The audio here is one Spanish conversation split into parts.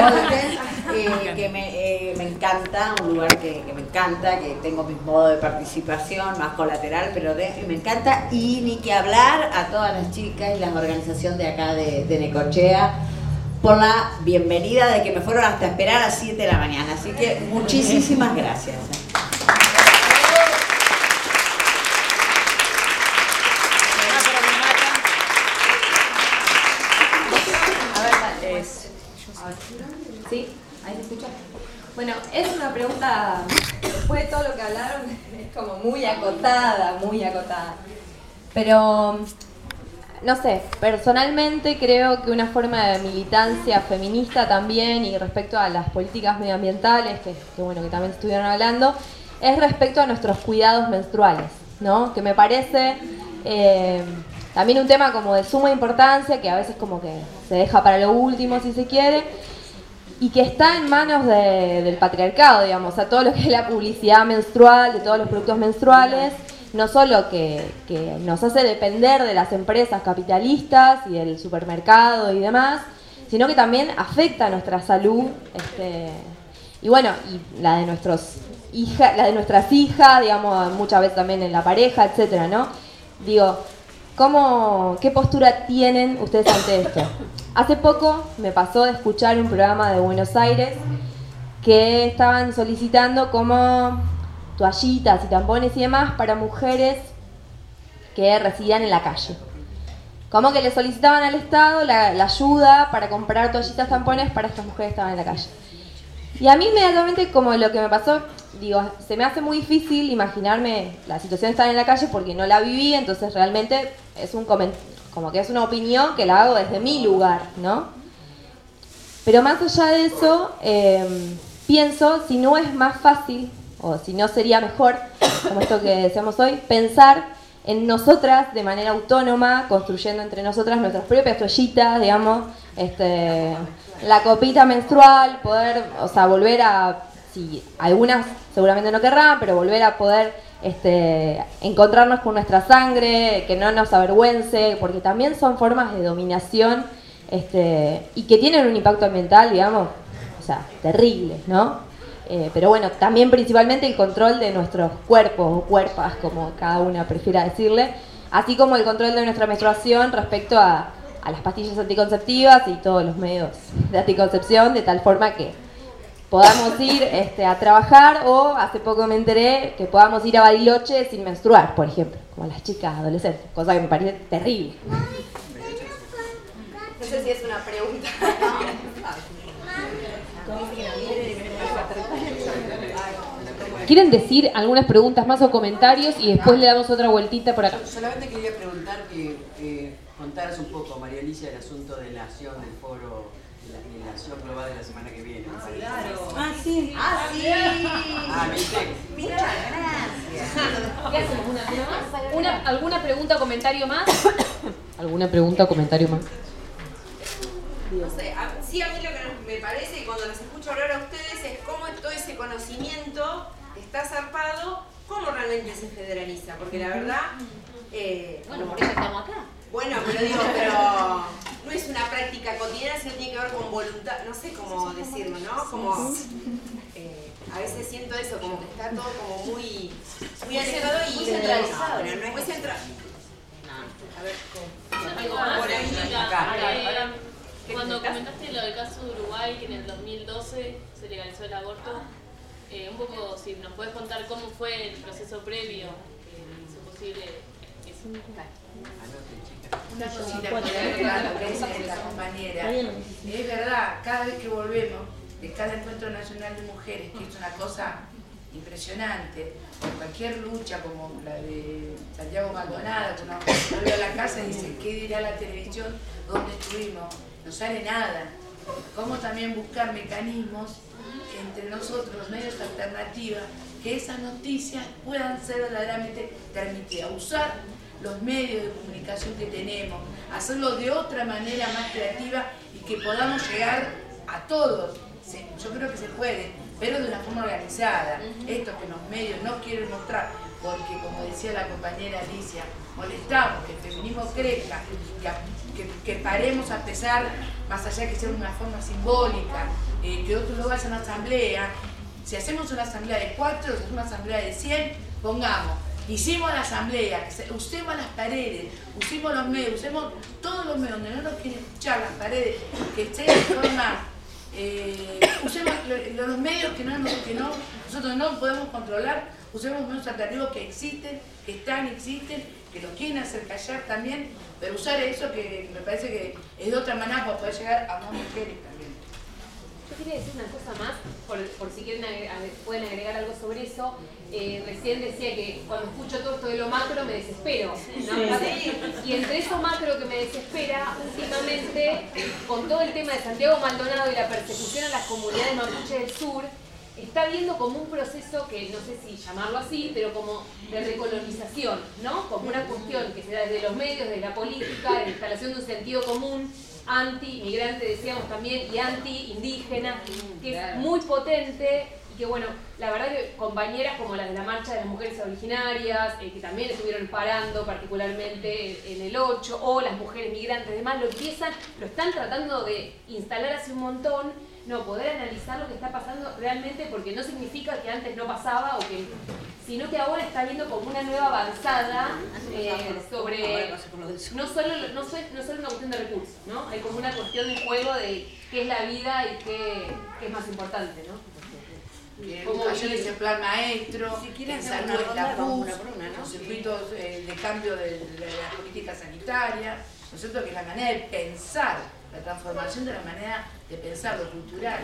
Olten, que me encanta, un lugar que me encanta, que tengo mis modos de participación, más colateral, pero me encanta. Y ni que hablar a todas las chicas y la organización de acá de Necochea por la bienvenida, de que me fueron hasta esperar a 7 de la mañana. Así que muchísimas gracias. ¿Sí? ¿Ahí se escucha? Bueno, es una pregunta, después de todo lo que hablaron, es como muy acotada, muy acotada. Pero, no sé, personalmente creo que una forma de militancia feminista también, y respecto a las políticas medioambientales, que bueno, que también estuvieron hablando, es respecto a nuestros cuidados menstruales, ¿no? Que me parece también un tema como de suma importancia, que a veces como que se deja para lo último, si se quiere, y que está en manos del patriarcado, digamos, o sea, todo lo que es la publicidad menstrual, de todos los productos menstruales, no solo que nos hace depender de las empresas capitalistas y del supermercado y demás, sino que también afecta a nuestra salud, y bueno, y la de nuestras hijas, digamos, muchas veces también en la pareja, etcétera, ¿no? Digo, ¿qué postura tienen ustedes ante esto? Hace poco me pasó de escuchar un programa de Buenos Aires que estaban solicitando como toallitas y tampones y demás para mujeres que residían en la calle. Como que le solicitaban al Estado la ayuda para comprar toallitas, tampones para estas mujeres que estaban en la calle. Y a mí inmediatamente, como lo que me pasó, digo, se me hace muy difícil imaginarme la situación de estar en la calle porque no la viví, entonces realmente es como que es una opinión que la hago desde mi lugar, ¿no? Pero más allá de eso, pienso si no es más fácil, o si no sería mejor, como esto que decíamos hoy, pensar en nosotras de manera autónoma, construyendo entre nosotras nuestras propias toallitas, digamos, la copita menstrual, poder, o sea, volver a, si algunas seguramente no querrán, pero volver a poder encontrarnos con nuestra sangre, que no nos avergüence, porque también son formas de dominación y que tienen un impacto ambiental, digamos, o sea, terribles, ¿no? Pero bueno, también principalmente el control de nuestros cuerpos o cuerpas, como cada una prefiera decirle, así como el control de nuestra menstruación respecto a las pastillas anticonceptivas y todos los medios de anticoncepción, de tal forma que podamos ir a trabajar, o hace poco me enteré que podamos ir a Bariloche sin menstruar, por ejemplo, como las chicas adolescentes, cosa que me parece terrible. No sé si es una pregunta. ¿Quieren decir algunas preguntas más o comentarios y después le damos otra vueltita por acá? Solamente quería preguntar que contaras un poco, María Alicia, el asunto de la acción del foro, de la acción global de la semana que viene. Claro. Ah, sí. Ah, sí. Ah, ¿viste? Muchas gracias. ¿Qué hacemos? ¿Una más? ¿Alguna pregunta o comentario más? ¿Alguna pregunta o comentario más? No sé, sí, a mí lo que me parece, cuando los escucho hablar a ustedes, es cómo todo ese conocimiento está zarpado, cómo realmente se federaliza, porque la verdad... bueno, por eso estamos acá. Bueno, pero no es una práctica cotidiana, sino tiene que ver con voluntad, no sé cómo decirlo, ¿no? Como, a veces siento eso, como que está todo como muy alejado y... Muy centralizado. No es muy centrado. A ver, por ahí, acá. Cuando comentaste lo del caso de Uruguay, que en el 2012 se legalizó el aborto, un poco, si nos puedes contar cómo fue el proceso previo que hizo posible eso. Una cosita para agregar lo que dice la compañera. Es verdad, cada vez que volvemos de cada encuentro nacional de mujeres, que es una cosa impresionante, cualquier lucha como la de Santiago Maldonado, cuando vuelve a la casa y dice, ¿qué dirá la televisión? ¿Dónde estuvimos? No sale nada. Cómo también buscar mecanismos entre nosotros, los medios alternativos, que esas noticias puedan ser verdaderamente transmitidas. Usar los medios de comunicación que tenemos, hacerlo de otra manera más creativa y que podamos llegar a todos. Yo creo que se puede, pero de una forma organizada. Esto que los medios no quieren mostrar, porque como decía la compañera Alicia, molestamos que el feminismo crezca, que paremos a pesar, más allá de que sea una forma simbólica, que otro luego hace una asamblea. Si hacemos una asamblea de 4, si hacemos una asamblea de 100, pongamos, hicimos la asamblea, usemos las paredes, usemos los medios, usemos todos los medios donde no nos quieren escuchar, las paredes, que estén de forma, usemos los medios que nosotros no podemos controlar, usemos los medios alternativos que existen, que existen, que nos quieren hacer callar también, pero usar eso que me parece que es de otra manera para poder llegar a más mujeres también. Yo quería decir una cosa más, por si quieren pueden agregar algo sobre eso. Recién decía que cuando escucho todo esto de lo macro me desespero, ¿no? Sí. Y entre eso macro que me desespera, últimamente, con todo el tema de Santiago Maldonado y la persecución a las comunidades mapuches del sur, está habiendo como un proceso que no sé si llamarlo así, pero como de recolonización, ¿no? Como una cuestión que se da desde los medios, de la política, de la instalación de un sentido común, anti-migrante, decíamos también, y anti-indígena, que es muy potente y que, bueno, la verdad que compañeras como las de la Marcha de las Mujeres Originarias, que también estuvieron parando particularmente en el 8, o las mujeres migrantes, demás, lo están tratando de instalar hace un montón. No, poder analizar lo que está pasando realmente, porque no significa que antes no pasaba, sino que ahora está habiendo como una nueva avanzada sobre no solo una cuestión de recursos, ¿no? Hay como una cuestión de juego de qué es la vida y qué es más importante, ¿no? Educación es el plan maestro, si quieren salud es la PUS, los circuitos de cambio de la política sanitaria, ¿no es cierto? Que es la manera de pensar, la transformación de la manera de pensar lo cultural.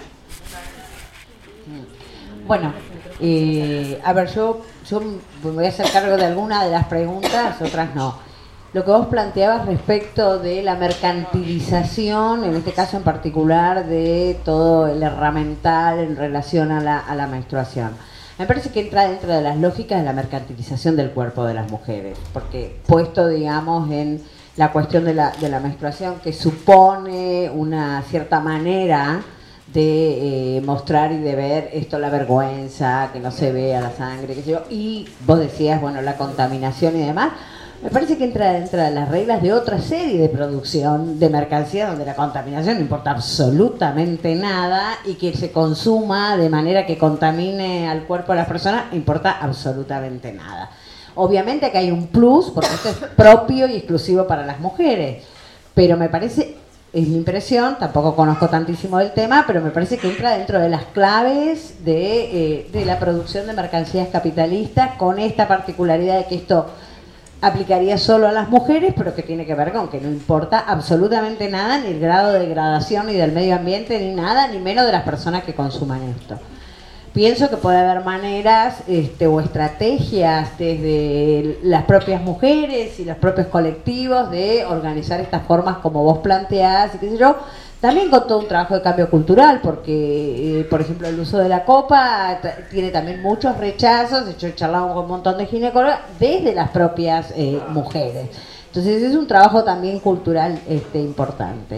Bueno, a ver, yo me voy a hacer cargo de alguna de las preguntas, otras no. Lo que vos planteabas respecto de la mercantilización, en este caso en particular, de todo el herramental en relación a la menstruación. Me parece que entra dentro de las lógicas de la mercantilización del cuerpo de las mujeres, porque puesto, digamos, en la cuestión de la menstruación, que supone una cierta manera de mostrar y de ver esto, la vergüenza, que no se vea la sangre, qué sé yo, y vos decías, bueno, la contaminación y demás. Me parece que entra dentro de las reglas de otra serie de producción de mercancía donde la contaminación no importa absolutamente nada y que se consuma de manera que contamine al cuerpo de las personas importa absolutamente nada. Obviamente que hay un plus porque esto es propio y exclusivo para las mujeres, pero me parece, es mi impresión, tampoco conozco tantísimo del tema, pero me parece que entra dentro de las claves de la producción de mercancías capitalistas, con esta particularidad de que esto aplicaría solo a las mujeres, pero que tiene que ver con que no importa absolutamente nada, ni el grado de degradación ni del medio ambiente, ni nada, ni menos de las personas que consuman esto. Pienso que puede haber maneras o estrategias desde las propias mujeres y los propios colectivos de organizar estas formas como vos planteás y qué sé yo, también con todo un trabajo de cambio cultural, porque, por ejemplo, el uso de la copa tiene también muchos rechazos. De hecho, he charlado con un montón de ginecólogas desde las propias mujeres. Entonces, es un trabajo también cultural importante.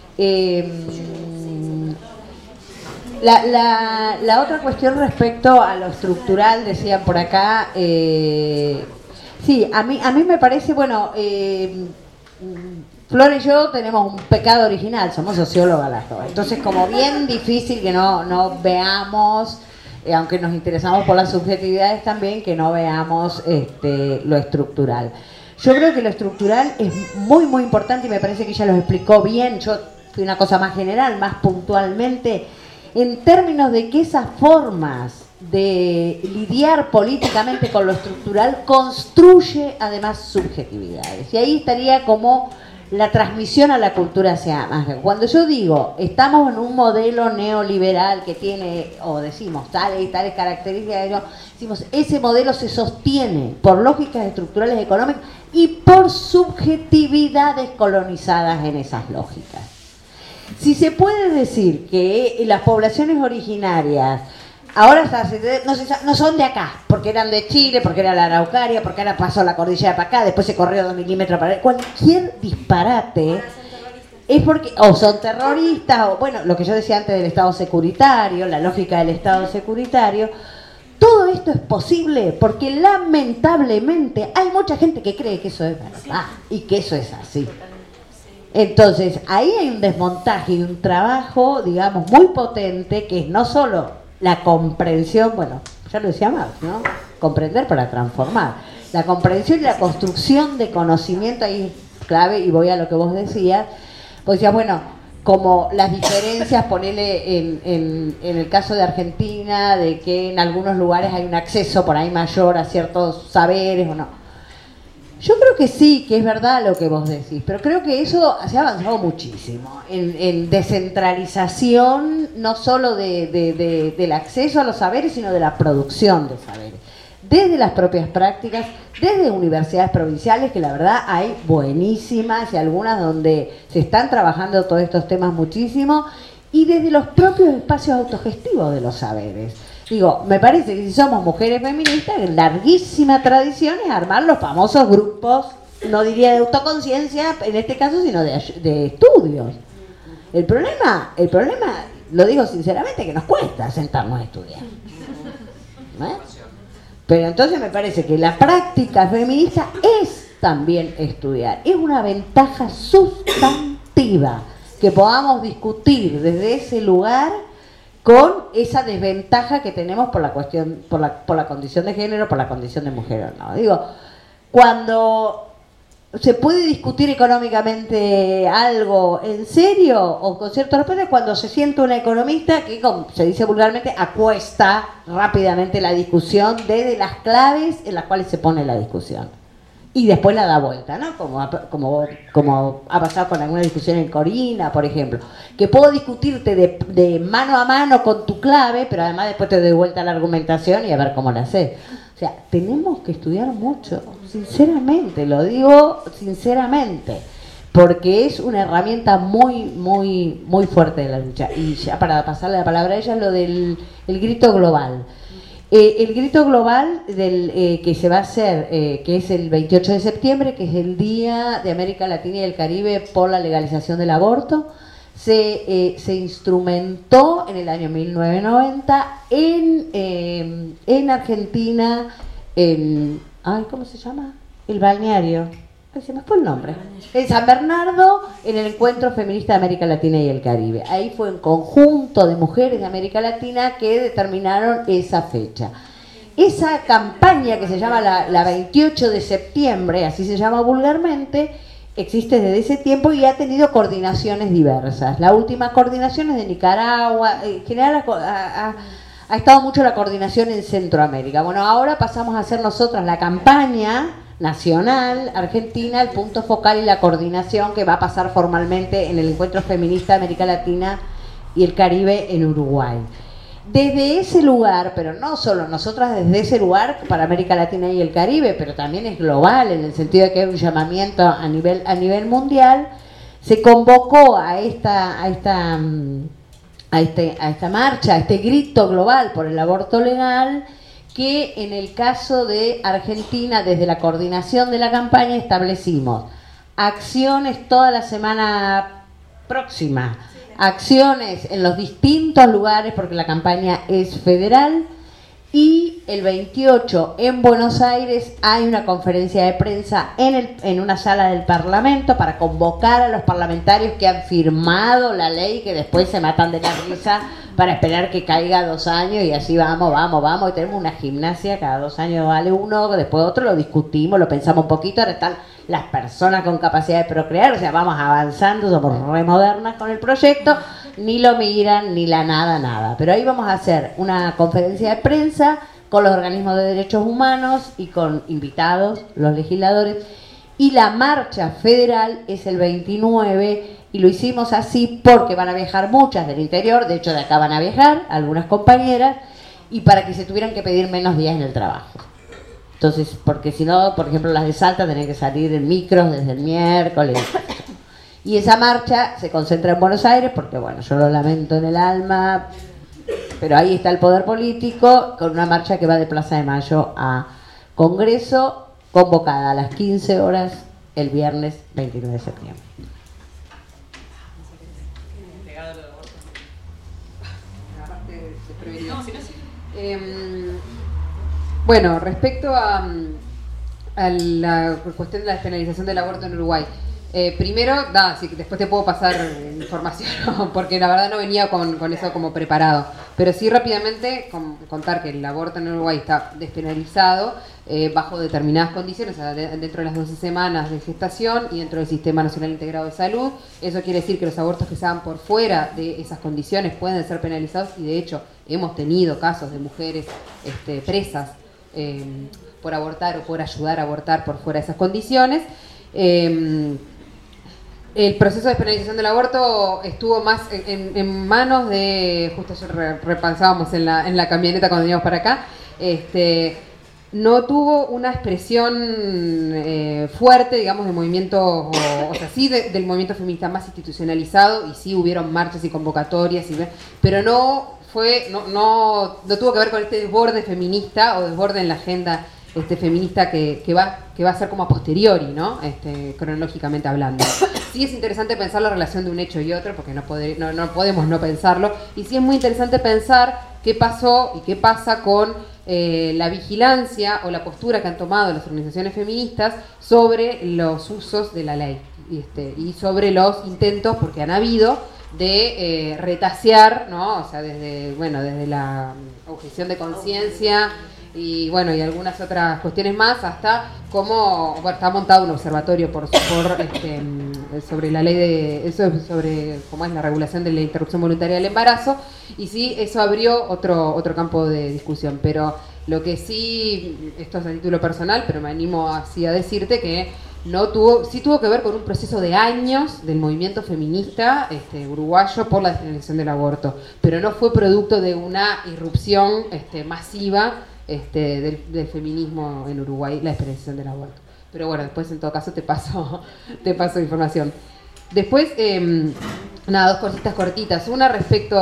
La otra cuestión respecto a lo estructural, decían por acá, sí, a mí me parece, bueno, Flor y yo tenemos un pecado original, somos sociólogas las dos, entonces como bien difícil que no veamos, aunque nos interesamos por las subjetividades también, que no veamos lo estructural. Yo creo que lo estructural es muy muy importante y me parece que ella lo explicó bien. Yo fui una cosa más general, más puntualmente, en términos de que esas formas de lidiar políticamente con lo estructural construye además subjetividades. Y ahí estaría como la transmisión a la cultura hacia más. Cuando yo digo, estamos en un modelo neoliberal que tiene, o decimos, tales y tales características, decimos, ese modelo se sostiene por lógicas estructurales económicas y por subjetividades colonizadas en esas lógicas. Si se puede decir que las poblaciones originarias ahora no son de acá, porque eran de Chile, porque era la Araucaria, porque ahora pasó la cordillera para acá, después se corrió 2 milímetros para allá. Cualquier disparate es porque o son terroristas, o bueno, lo que yo decía antes del Estado securitario, la lógica del Estado securitario. Todo esto es posible porque lamentablemente hay mucha gente que cree que eso es verdad y que eso es así. Entonces, ahí hay un desmontaje y un trabajo, digamos, muy potente, que es no solo la comprensión, bueno, ya lo decía Marx, ¿no? Comprender para transformar. La comprensión y la construcción de conocimiento ahí es clave, y voy a lo que vos decías. Vos decías, bueno, como las diferencias, ponele en el caso de Argentina, de que en algunos lugares hay un acceso por ahí mayor a ciertos saberes o no. Yo creo que sí, que es verdad lo que vos decís, pero creo que eso se ha avanzado muchísimo en descentralización, no solo del acceso a los saberes, sino de la producción de saberes. Desde las propias prácticas, desde universidades provinciales, que la verdad hay buenísimas y algunas donde se están trabajando todos estos temas muchísimo, y desde los propios espacios autogestivos de los saberes. Digo, me parece que si somos mujeres feministas, en larguísima tradición es armar los famosos grupos, no diría de autoconciencia en este caso, sino de estudios. El problema, lo digo sinceramente, que nos cuesta sentarnos a estudiar. ¿Eh? Pero entonces me parece que la práctica feminista es también estudiar. Es una ventaja sustantiva que podamos discutir desde ese lugar, con esa desventaja que tenemos por la cuestión, por la condición de género, por la condición de mujer o no. Digo, cuando se puede discutir económicamente algo en serio o con cierto respeto, cuando se siente una economista que, como se dice vulgarmente, acuesta rápidamente la discusión desde las claves en las cuales se pone la discusión. Y después la da vuelta, ¿no? Como ha pasado con alguna discusión en Corina, por ejemplo. Que puedo discutirte de mano a mano con tu clave, pero además después te doy vuelta la argumentación y a ver cómo la haces. O sea, tenemos que estudiar mucho, sinceramente, lo digo sinceramente, porque es una herramienta muy, muy, muy fuerte de la lucha. Y ya para pasarle la palabra a ella, lo del el grito global. El grito global que se va a hacer, que es el 28 de septiembre, que es el Día de América Latina y el Caribe por la legalización del aborto, se instrumentó en el año 1990 en Argentina, ¿cómo se llama? El balneario. Se me fue el nombre. En San Bernardo, en el Encuentro Feminista de América Latina y el Caribe. Ahí fue un conjunto de mujeres de América Latina que determinaron esa fecha. Esa campaña que se llama la 28 de septiembre, así se llama vulgarmente, existe desde ese tiempo y ha tenido coordinaciones diversas. La última coordinación es de Nicaragua. En general ha estado mucho la coordinación en Centroamérica. Bueno, ahora pasamos a hacer nosotras la campaña nacional argentina, el punto focal y la coordinación, que va a pasar formalmente en el Encuentro Feminista de América Latina y el Caribe en Uruguay. Desde ese lugar, pero no solo nosotras, desde ese lugar para América Latina y el Caribe, pero también es global en el sentido de que hay un llamamiento a nivel mundial, se convocó a esta marcha, a este grito global por el aborto legal, que en el caso de Argentina, desde la coordinación de la campaña, establecimos acciones toda la semana próxima, acciones en los distintos lugares, porque la campaña es federal, y el 28 en Buenos Aires hay una conferencia de prensa en una sala del Parlamento para convocar a los parlamentarios que han firmado la ley, que después se matan de la risa para esperar que caiga 2 años y así vamos, y tenemos una gimnasia, cada 2 años vale uno, después otro, lo discutimos, lo pensamos un poquito, ahora están las personas con capacidad de procrear, o sea, vamos avanzando, somos re modernas con el proyecto, ni lo miran, ni la nada, pero ahí vamos a hacer una conferencia de prensa con los organismos de derechos humanos y con invitados, los legisladores, y la marcha federal es el 29, y lo hicimos así porque van a viajar muchas del interior, de hecho de acá van a viajar algunas compañeras, y para que se tuvieran que pedir menos días en el trabajo. Entonces, porque si no, por ejemplo, las de Salta tienen que salir en micros desde el miércoles. Y esa marcha se concentra en Buenos Aires porque, bueno, yo lo lamento en el alma, pero ahí está el poder político, con una marcha que va de Plaza de Mayo a Congreso, convocada a las 15 horas el viernes 29 de septiembre. Bueno, respecto a la cuestión de la despenalización del aborto en Uruguay, Primero, nada, sí, después te puedo pasar información, porque la verdad no venía con eso como preparado. Pero sí rápidamente contar que el aborto en Uruguay está despenalizado bajo determinadas condiciones, o sea, dentro de las 12 semanas de gestación y dentro del Sistema Nacional Integrado de Salud. Eso quiere decir que los abortos que se hagan por fuera de esas condiciones pueden ser penalizados, y de hecho hemos tenido casos de mujeres presas por abortar o por ayudar a abortar por fuera de esas condiciones. El proceso de despenalización del aborto estuvo más en manos de, justo ayer repasábamos en la camioneta cuando veníamos para acá, no tuvo una expresión fuerte, digamos, del movimiento, o sea, sí del movimiento feminista más institucionalizado, y sí hubieron marchas y convocatorias, pero no tuvo que ver con este desborde feminista o desborde en la agenda feminista que va a ser como a posteriori, ¿no? Cronológicamente hablando. Sí es interesante pensar la relación de un hecho y otro, porque no podemos no pensarlo, y sí es muy interesante pensar qué pasó y qué pasa con la vigilancia o la postura que han tomado las organizaciones feministas sobre los usos de la ley y sobre los intentos, porque han habido, de retasear, ¿no? O sea, desde la objeción de conciencia y bueno, y algunas otras cuestiones más, hasta cómo está montado un observatorio sobre la ley sobre cómo es la regulación de la interrupción voluntaria del embarazo, y sí, eso abrió otro campo de discusión. Pero lo que sí, esto es a título personal, pero me animo así a decirte que sí tuvo que ver con un proceso de años del movimiento feminista uruguayo por la despenalización del aborto, pero no fue producto de una irrupción masiva del feminismo en Uruguay, la despenalización del aborto. Pero bueno, después en todo caso te paso información. Después, dos cositas cortitas. Una respecto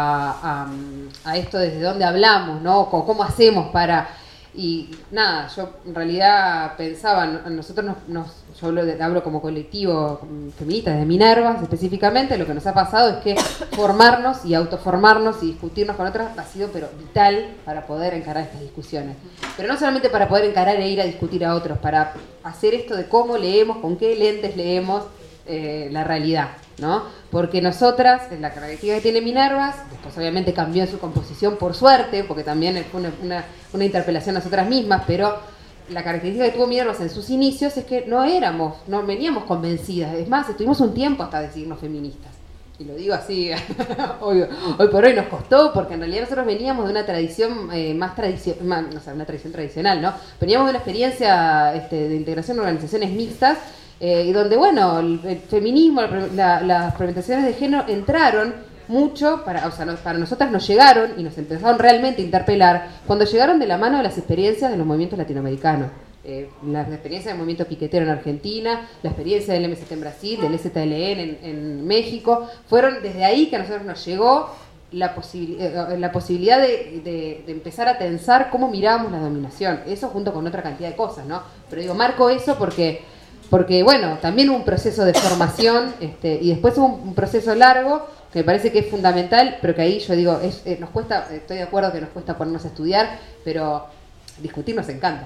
a esto, desde dónde hablamos, ¿no? ¿Cómo hacemos para...? Y nada, yo en realidad pensaba, nosotros yo hablo como colectivo feminista de Minervas específicamente, lo que nos ha pasado es que formarnos y autoformarnos y discutirnos con otras ha sido pero vital para poder encarar estas discusiones. Pero no solamente para poder encarar e ir a discutir a otros, para hacer esto de cómo leemos, con qué lentes leemos la realidad, ¿no? Porque nosotras, la característica que tiene Minervas, después obviamente cambió en su composición por suerte, porque también fue una interpelación a nosotras mismas, pero la característica que tuvo Minervas en sus inicios es que no veníamos convencidas. Es más, estuvimos un tiempo hasta decirnos feministas. Y lo digo así, hoy por hoy nos costó, porque en realidad nosotros veníamos de una tradición una tradición tradicional, ¿no? Veníamos de una experiencia de integración en organizaciones mixtas, y donde, bueno, el feminismo, las representaciones de género entraron mucho, para nosotras nos llegaron y nos empezaron realmente a interpelar cuando llegaron de la mano de las experiencias de los movimientos latinoamericanos. La experiencia del movimiento piquetero en Argentina, la experiencia del MST en Brasil, del ZLN en México, fueron desde ahí que a nosotros nos llegó la posibilidad de empezar a tensar cómo mirábamos la dominación. Eso junto con otra cantidad de cosas, ¿no? Pero digo, marco eso porque bueno, también hubo un proceso de formación y después hubo un proceso largo que me parece que es fundamental, pero que ahí yo digo, nos cuesta, estoy de acuerdo que nos cuesta ponernos a estudiar, pero discutir nos encanta.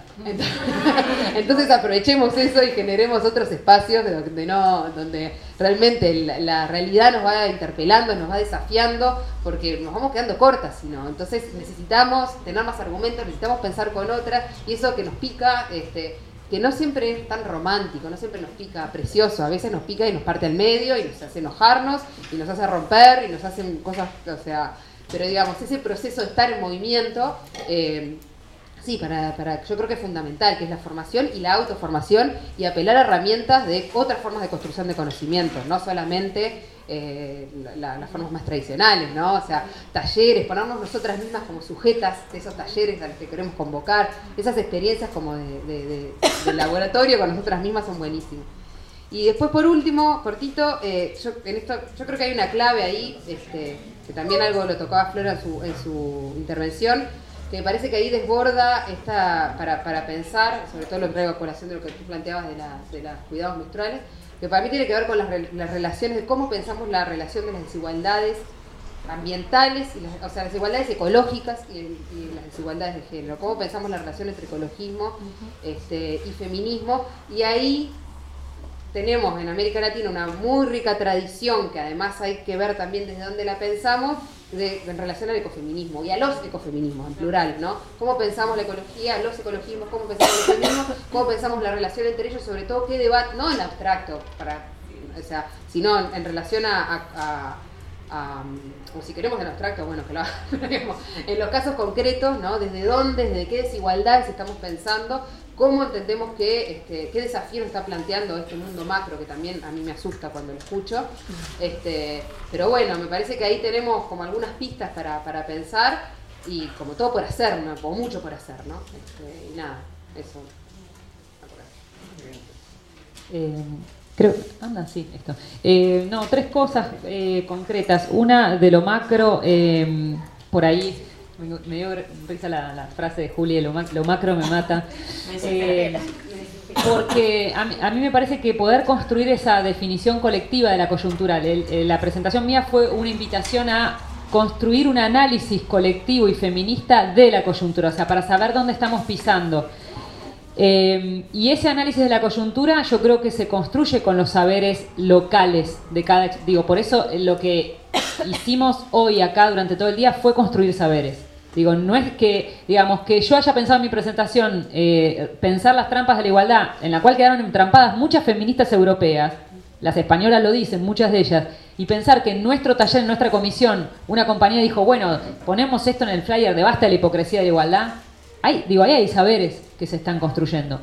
Entonces aprovechemos eso y generemos otros espacios donde realmente la realidad nos va interpelando, nos va desafiando, porque nos vamos quedando cortas, si no. Entonces necesitamos tener más argumentos, necesitamos pensar con otras, y eso que nos pica, que no siempre es tan romántico, no siempre nos pica precioso, a veces nos pica y nos parte al medio y nos hace enojarnos y nos hace romper y nos hacen cosas, o sea, pero digamos, ese proceso de estar en movimiento, sí, yo creo que es fundamental, que es la formación y la autoformación, y apelar a herramientas de otras formas de construcción de conocimientos, no solamente las formas más tradicionales, ¿no? O sea, talleres, ponernos nosotras mismas como sujetas de esos talleres a los que queremos convocar, esas experiencias como de laboratorio con nosotras mismas son buenísimas. Y después, por último, cortito, yo creo que hay una clave ahí, que también algo lo tocaba Flora en su intervención, que me parece que ahí desborda para pensar, sobre todo lo que traigo a colación de lo que tú planteabas de los cuidados menstruales, que para mí tiene que ver con las relaciones, de cómo pensamos la relación de las desigualdades ambientales, o sea, las desigualdades ecológicas y las desigualdades de género, cómo pensamos la relación entre ecologismo y feminismo, y ahí tenemos en América Latina una muy rica tradición, que además hay que ver también desde dónde la pensamos, en relación al ecofeminismo y a los ecofeminismos en plural, ¿no? Cómo pensamos la ecología, los ecologismos, cómo pensamos el feminismo, cómo pensamos la relación entre ellos, sobre todo qué debate, no en abstracto, o sea, sino en relación o si queremos en abstracto, bueno, que lo hagamos, en los casos concretos, ¿no? Desde dónde, desde qué desigualdades estamos pensando, cómo entendemos que qué desafío nos está planteando este mundo macro, que también a mí me asusta cuando lo escucho. Pero bueno, me parece que ahí tenemos como algunas pistas para pensar y como todo por hacer, ¿no? O mucho por hacer, ¿no? Y nada, eso. Creo, sí, esto. No, 3 cosas concretas. Una de lo macro, por ahí me dio risa la frase de Juli, lo macro me mata. Porque a mí me parece que poder construir esa definición colectiva de la coyuntural, la presentación mía fue una invitación a construir un análisis colectivo y feminista de la coyuntura, o sea, para saber dónde estamos pisando. Y ese análisis de la coyuntura yo creo que se construye con los saberes locales de cada... Digo, por eso lo que hicimos hoy acá durante todo el día fue construir saberes. Digo, no es que, digamos, que yo haya pensado en mi presentación, pensar las trampas de la igualdad, en la cual quedaron entrampadas muchas feministas europeas, las españolas lo dicen, muchas de ellas, y pensar que en nuestro taller, en nuestra comisión, una compañía dijo, bueno, ponemos esto en el flyer de basta de la hipocresía de la igualdad. Ahí hay saberes que se están construyendo.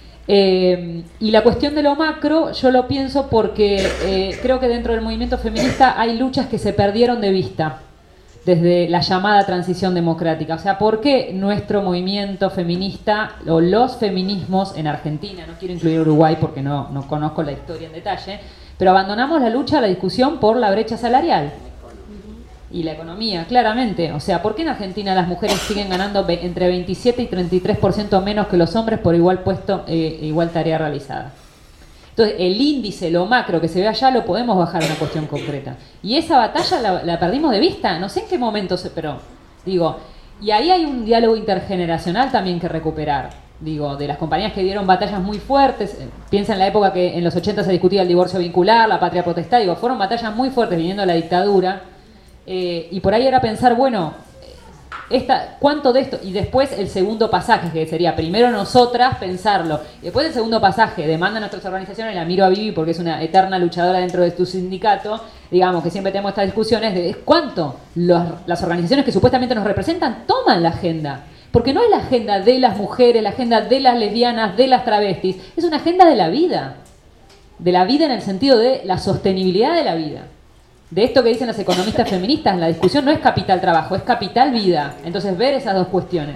Y la cuestión de lo macro, yo lo pienso porque creo que dentro del movimiento feminista hay luchas que se perdieron de vista desde la llamada transición democrática. O sea, ¿por qué nuestro movimiento feminista o los feminismos en Argentina, no quiero incluir Uruguay porque no conozco la historia en detalle, pero abandonamos la lucha, la discusión por la brecha salarial? Y la economía, claramente. O sea, ¿por qué en Argentina las mujeres siguen ganando entre 27 y 33% menos que los hombres por igual puesto, igual tarea realizada? Entonces, el índice, lo macro que se ve allá, lo podemos bajar a una cuestión concreta. Y esa batalla la perdimos de vista. No sé en qué momento pero digo, y ahí hay un diálogo intergeneracional también que recuperar. Digo, de las compañías que dieron batallas muy fuertes, piensa en la época que en los 80 se discutía el divorcio vincular, la patria potestad, digo, fueron batallas muy fuertes viniendo de la dictadura. Y por ahí era pensar, bueno, ¿cuánto de esto? Y después el segundo pasaje, que sería primero nosotras pensarlo, y después el segundo pasaje, demanda a nuestras organizaciones, la miro a Vivi porque es una eterna luchadora dentro de tu sindicato, digamos que siempre tenemos estas discusiones de cuánto las organizaciones que supuestamente nos representan toman la agenda. Porque no es la agenda de las mujeres, la agenda de las lesbianas, de las travestis, es una agenda de la vida en el sentido de la sostenibilidad de la vida. De esto que dicen las economistas feministas, la discusión no es capital trabajo, es capital vida. Entonces, ver esas dos cuestiones.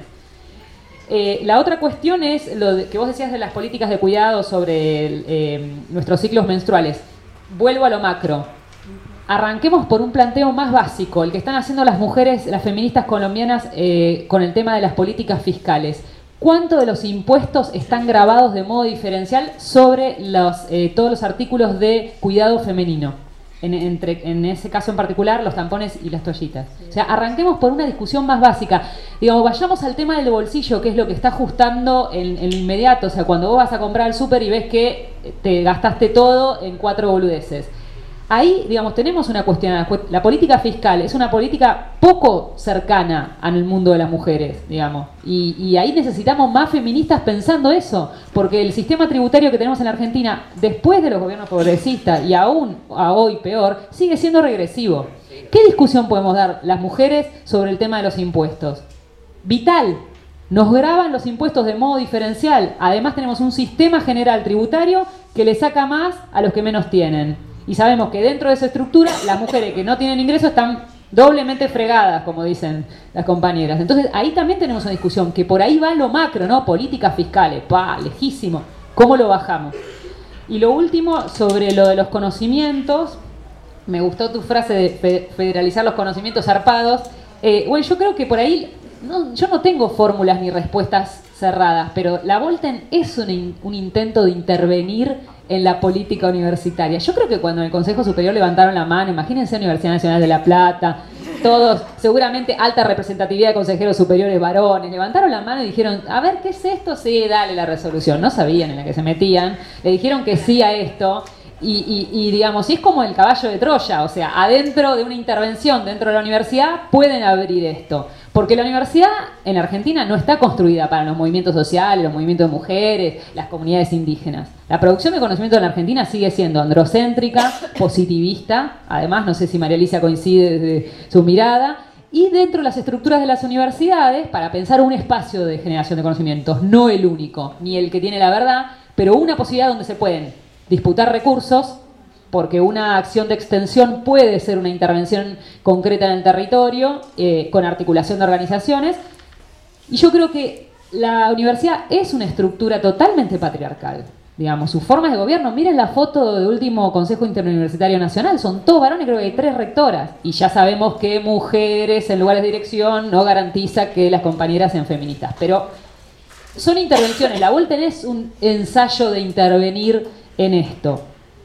La otra cuestión es lo que vos decías de las políticas de cuidado sobre nuestros ciclos menstruales. Vuelvo a lo macro. Arranquemos por un planteo más básico, el que están haciendo las mujeres, las feministas colombianas, con el tema de las políticas fiscales. ¿Cuánto de los impuestos están grabados de modo diferencial sobre todos los artículos de cuidado femenino? En ese caso en particular, los tampones y las toallitas. O sea, arranquemos por una discusión más básica. Digamos, vayamos al tema del bolsillo, que es lo que está ajustando en lo inmediato. O sea, cuando vos vas a comprar al súper y ves que te gastaste todo en 4 boludeces. Ahí, digamos, tenemos una cuestión. La política fiscal es una política poco cercana al mundo de las mujeres, digamos. Y ahí necesitamos más feministas pensando eso. Porque el sistema tributario que tenemos en la Argentina, después de los gobiernos progresistas y aún a hoy peor, sigue siendo regresivo. ¿Qué discusión podemos dar las mujeres sobre el tema de los impuestos? Vital. Nos graban los impuestos de modo diferencial. Además tenemos un sistema general tributario que le saca más a los que menos tienen. Y sabemos que dentro de esa estructura, las mujeres que no tienen ingresos están doblemente fregadas, como dicen las compañeras. Entonces, ahí también tenemos una discusión, que por ahí va lo macro, ¿no? Políticas fiscales, lejísimo. ¿Cómo lo bajamos? Y lo último, sobre lo de los conocimientos, me gustó tu frase de federalizar los conocimientos zarpados. Bueno, yo creo que por ahí, yo no tengo fórmulas ni respuestas cerradas, pero la Volten es un intento de intervenir en la política universitaria. Yo creo que cuando en el Consejo Superior levantaron la mano, imagínense Universidad Nacional de La Plata, todos, seguramente alta representatividad de consejeros superiores varones, levantaron la mano y dijeron, a ver, ¿qué es esto? Sí, dale la resolución. No sabían en la que se metían, le dijeron que sí a esto. Y digamos, y es como el caballo de Troya, o sea, adentro de una intervención dentro de la universidad pueden abrir esto. Porque la universidad en Argentina no está construida para los movimientos sociales, los movimientos de mujeres, las comunidades indígenas. La producción de conocimiento en la Argentina sigue siendo androcéntrica, positivista, además, no sé si María Alicia coincide desde su mirada, y dentro de las estructuras de las universidades, para pensar un espacio de generación de conocimientos, no el único, ni el que tiene la verdad, pero una posibilidad donde se pueden disputar recursos, porque una acción de extensión puede ser una intervención concreta en el territorio, con articulación de organizaciones. Y yo creo que la universidad es una estructura totalmente patriarcal. Digamos, sus formas de gobierno, miren la foto del último Consejo Interuniversitario Nacional, son todos varones, creo que hay 3 rectoras. Y ya sabemos que mujeres en lugares de dirección no garantiza que las compañeras sean feministas. Pero son intervenciones, la UOL tenés un ensayo de intervenir en esto.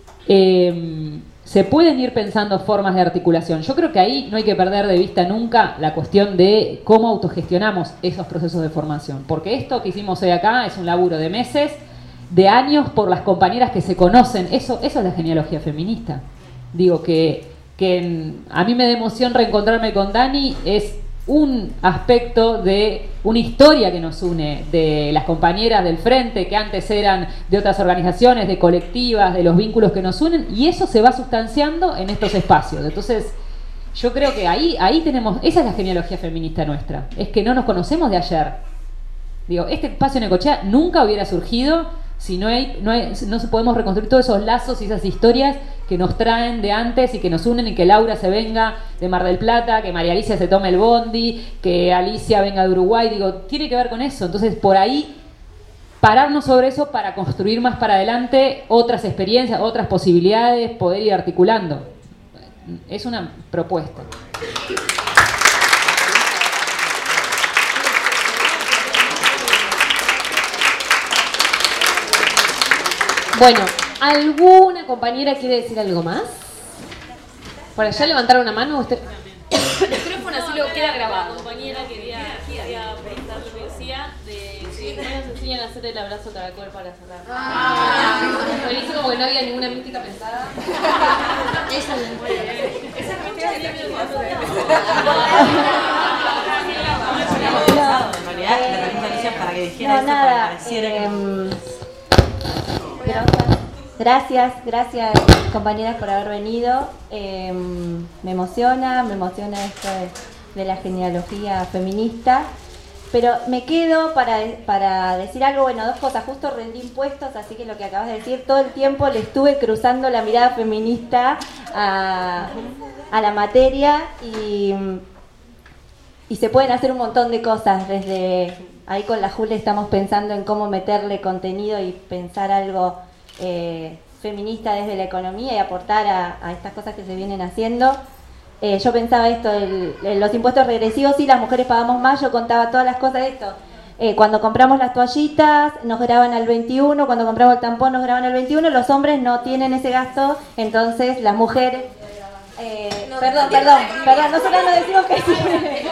Se pueden ir pensando formas de articulación. Yo creo que ahí no hay que perder de vista nunca la cuestión de cómo autogestionamos esos procesos de formación. Porque esto que hicimos hoy acá es un laburo de meses, de años, por las compañeras que se conocen. Eso es la genealogía feminista. Digo que a mí me da emoción reencontrarme con Dani, es un aspecto de una historia que nos une, de las compañeras del frente que antes eran de otras organizaciones, de colectivas, de los vínculos que nos unen, y eso se va sustanciando en estos espacios. Entonces yo creo que ahí tenemos, esa es la genealogía feminista nuestra, es que no nos conocemos de ayer. Digo, este espacio en Necochea nunca hubiera surgido si no se podemos reconstruir todos esos lazos y esas historias que nos traen de antes y que nos unen, y que Laura se venga de Mar del Plata, que María Alicia se tome el bondi, que Alicia venga de Uruguay. Digo, tiene que ver con eso. Entonces, por ahí, pararnos sobre eso para construir más para adelante otras experiencias, otras posibilidades, poder ir articulando. Es una propuesta. Bueno, ¿alguna compañera quiere decir algo más? Por allá levantaron una mano. Usted... El micrófono así lo queda grabado. La compañera quería preguntar lo que decía de que no nos enseñan a hacer el abrazo caracol para cerrar. Buenísimo, porque no había ninguna mística pensada. Esa No, nada. Gracias compañeras por haber venido. Me emociona esto de la genealogía feminista, pero me quedo para decir algo. Bueno, 2 cosas. Justo rendí impuestos, así que lo que acabas de decir, todo el tiempo le estuve cruzando la mirada feminista a la materia, y se pueden hacer un montón de cosas. Desde ahí con la Jule estamos pensando en cómo meterle contenido y pensar algo feminista desde la economía y aportar a estas cosas que se vienen haciendo. Yo pensaba esto, los impuestos regresivos, sí, las mujeres pagamos más. Yo contaba todas las cosas de esto. Cuando compramos las toallitas nos graban al 21, cuando compramos el tampón nos graban al 21, los hombres no tienen ese gasto, entonces las mujeres... Perdón, nosotros no decimos que sí.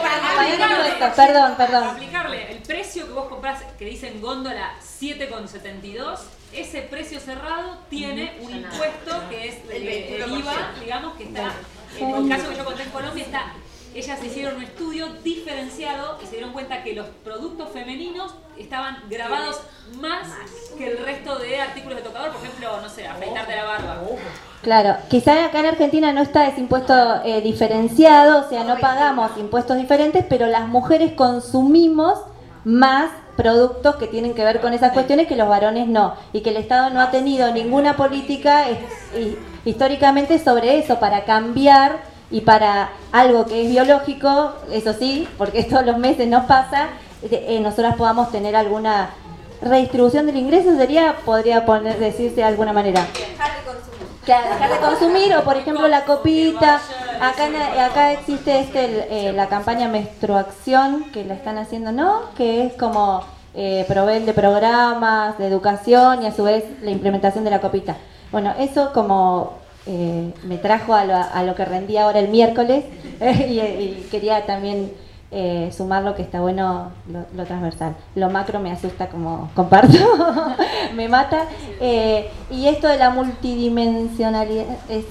Perdón. Aplicarle el precio que vos comprás, que dicen góndola 7,72, ese precio cerrado tiene un impuesto que es el IVA, digamos, que está, en el caso que yo conté en Colombia, ellas hicieron un estudio diferenciado y se dieron cuenta que los productos femeninos estaban grabados más que el resto de artículos de tocador, por ejemplo, no sé, afeitarte la barba. Claro, quizá acá en Argentina no está ese impuesto diferenciado, o sea, no pagamos impuestos diferentes, pero las mujeres consumimos más productos que tienen que ver con esas cuestiones que los varones no, y que el Estado no ha tenido ninguna política históricamente sobre eso, para cambiar y para algo que es biológico, eso sí, porque todos los meses nos pasa, nosotras podamos tener alguna redistribución del ingreso, podría decirse de alguna manera. Dejar de consumir, o por ejemplo la copita. Acá existe la campaña Menstruación, que la están haciendo, ¿no? Que es como proveer de programas de educación y a su vez la implementación de la copita. Bueno, eso como me trajo a lo que rendí ahora el miércoles y quería también sumar lo que está bueno, lo transversal. Lo macro me asusta, como comparto, me mata. Y esto de la multidimensionalidad,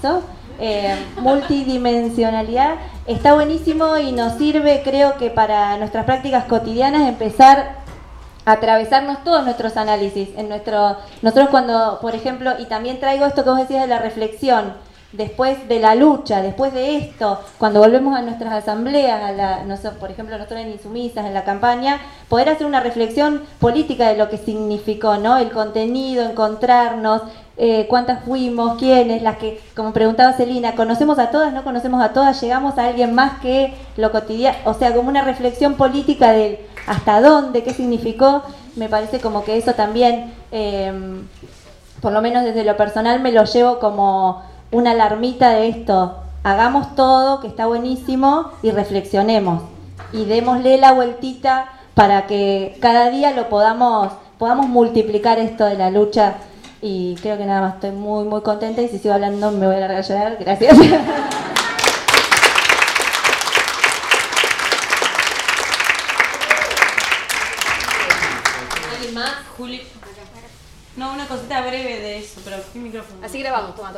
multidimensionalidad está buenísimo y nos sirve, creo que para nuestras prácticas cotidianas, empezar a atravesarnos todos nuestros análisis. Nosotros cuando, por ejemplo, y también traigo esto que vos decías de la reflexión, después de la lucha, después de esto, cuando volvemos a nuestras asambleas, por ejemplo, nosotros en Insumisas, en la campaña, poder hacer una reflexión política de lo que significó, ¿no? El contenido, encontrarnos, cuántas fuimos, quiénes, las que, como preguntaba Celina, ¿conocemos a todas, no conocemos a todas? ¿Llegamos a alguien más que lo cotidiano? O sea, como una reflexión política de hasta dónde, qué significó. Me parece como que eso también, por lo menos desde lo personal, me lo llevo como una alarmita de esto. Hagamos todo, que está buenísimo, y reflexionemos. Y démosle la vueltita para que cada día lo podamos multiplicar esto de la lucha. Y creo que nada más, estoy muy, muy contenta, y si sigo hablando me voy a largar a llorar. Gracias. ¿Alguien más? Juli. No, una cosita breve de eso, pero ¿qué micrófono? Así grabamos, toma.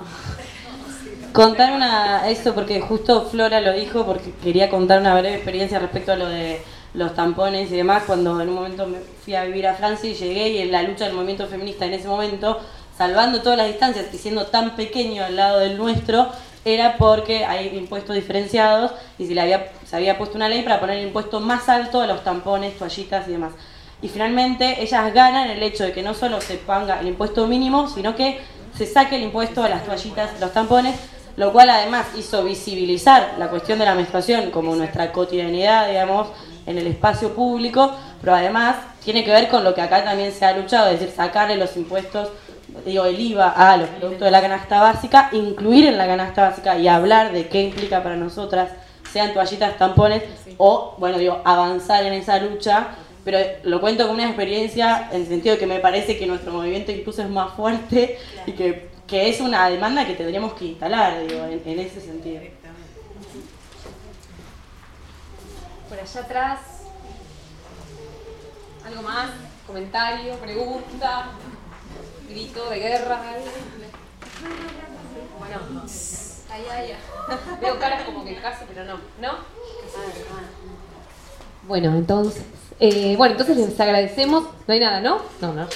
Contar eso porque justo Flora lo dijo, porque quería contar una breve experiencia respecto a lo de los tampones y demás. Cuando en un momento me fui a vivir a Francia y llegué, y en la lucha del movimiento feminista en ese momento, salvando todas las distancias y siendo tan pequeño al lado del nuestro, era porque hay impuestos diferenciados y se había puesto una ley para poner el impuesto más alto a los tampones, toallitas y demás. Y finalmente ellas ganan el hecho de que no solo se ponga el impuesto mínimo, sino que se saque el impuesto a las toallitas, los tampones, lo cual además hizo visibilizar la cuestión de la menstruación como nuestra cotidianidad, digamos, en el espacio público, pero además tiene que ver con lo que acá también se ha luchado, es decir, sacarle los impuestos, el IVA a los productos de la canasta básica, incluir en la canasta básica y hablar de qué implica para nosotras, sean toallitas, tampones, o, avanzar en esa lucha. Pero lo cuento como una experiencia en el sentido de que me parece que nuestro movimiento incluso es más fuerte y que es una demanda que tendríamos que instalar, en ese sentido. Por allá atrás, ¿algo más? ¿Comentario? ¿Pregunta? ¿Grito de guerra? Bueno, ahí. Veo caras como que casi, pero no. ¿No? Bueno, entonces les agradecemos. No hay nada, ¿no? No.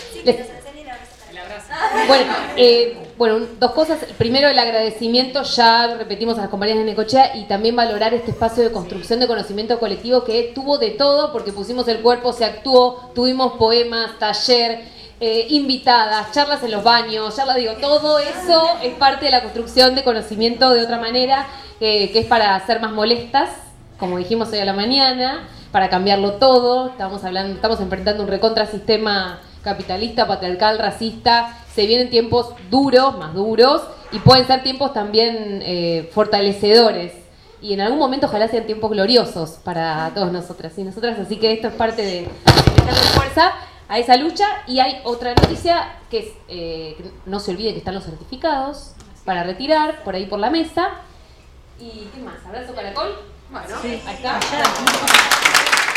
Bueno, dos cosas. Primero, el agradecimiento, ya repetimos a las compañeras de Necochea, y también valorar este espacio de construcción de conocimiento colectivo que tuvo de todo, porque pusimos el cuerpo, se actuó, tuvimos poemas, taller, invitadas, charlas en los baños, todo eso es parte de la construcción de conocimiento de otra manera, que es para ser más molestas, como dijimos hoy a la mañana, para cambiarlo todo. Estamos enfrentando un recontrasistema capitalista, patriarcal, racista. Se vienen tiempos duros, más duros, y pueden ser tiempos también fortalecedores. Y en algún momento ojalá sean tiempos gloriosos para todos nosotras y nosotras. Así que esto es parte de darle fuerza a esa lucha. Y hay otra noticia que es que no se olvide que están los certificados para retirar por ahí por la mesa. ¿Y qué más? ¿Abrazo caracol? Bueno, sí. Ahí está.